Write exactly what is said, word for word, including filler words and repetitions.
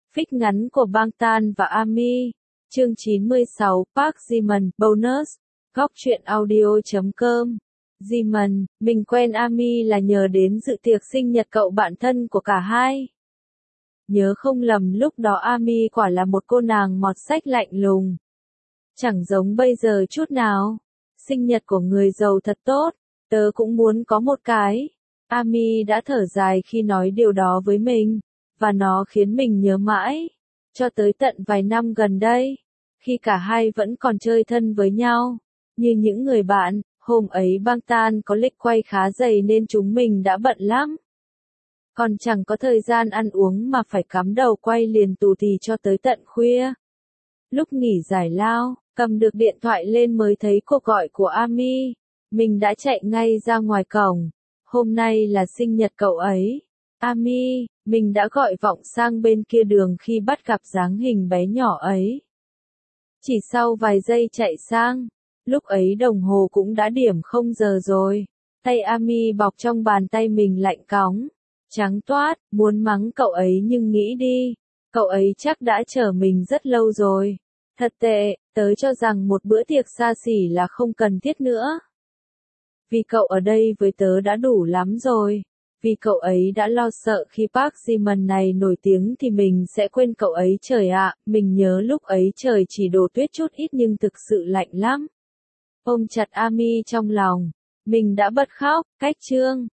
Fic ngắn của Bangtan và Ami. Chương chín mươi sáu, Park Ji-min, bonus. Góc truyện audio chấm com. Ji-min, mình quen Ami là nhờ đến dự tiệc sinh nhật cậu bạn thân của cả hai. Nhớ không lầm lúc đó Ami quả là một cô nàng mọt sách lạnh lùng. Chẳng giống bây giờ chút nào. Sinh nhật của người giàu thật tốt, tớ cũng muốn có một cái. Ami đã thở dài khi nói điều đó với mình, và nó khiến mình nhớ mãi. Cho tới tận vài năm gần đây, khi cả hai vẫn còn chơi thân với nhau, như những người bạn, hôm ấy Bangtan có lịch quay khá dày nên chúng mình đã bận lắm. Còn chẳng có thời gian ăn uống mà phải cắm đầu quay liền tù tì cho tới tận khuya. Lúc nghỉ giải lao, cầm được điện thoại lên mới thấy cuộc gọi của Ami. Mình đã chạy ngay ra ngoài cổng. Hôm nay là sinh nhật cậu ấy. Ami, mình đã gọi vọng sang bên kia đường khi bắt gặp dáng hình bé nhỏ ấy. Chỉ sau vài giây chạy sang, lúc ấy đồng hồ cũng đã điểm không giờ rồi. Tay Ami bọc trong bàn tay mình lạnh cóng, trắng toát, muốn mắng cậu ấy nhưng nghĩ đi, cậu ấy chắc đã chờ mình rất lâu rồi. Thật tệ, tớ cho rằng một bữa tiệc xa xỉ là không cần thiết nữa. Vì cậu ở đây với tớ đã đủ lắm rồi. Vì cậu ấy đã lo sợ khi Park Ji-min này nổi tiếng thì mình sẽ quên cậu ấy. Trời ạ, mình nhớ lúc ấy trời chỉ đổ tuyết chút ít nhưng thực sự lạnh lắm. Ôm chặt Ami trong lòng, mình đã bật khóc. Cách chương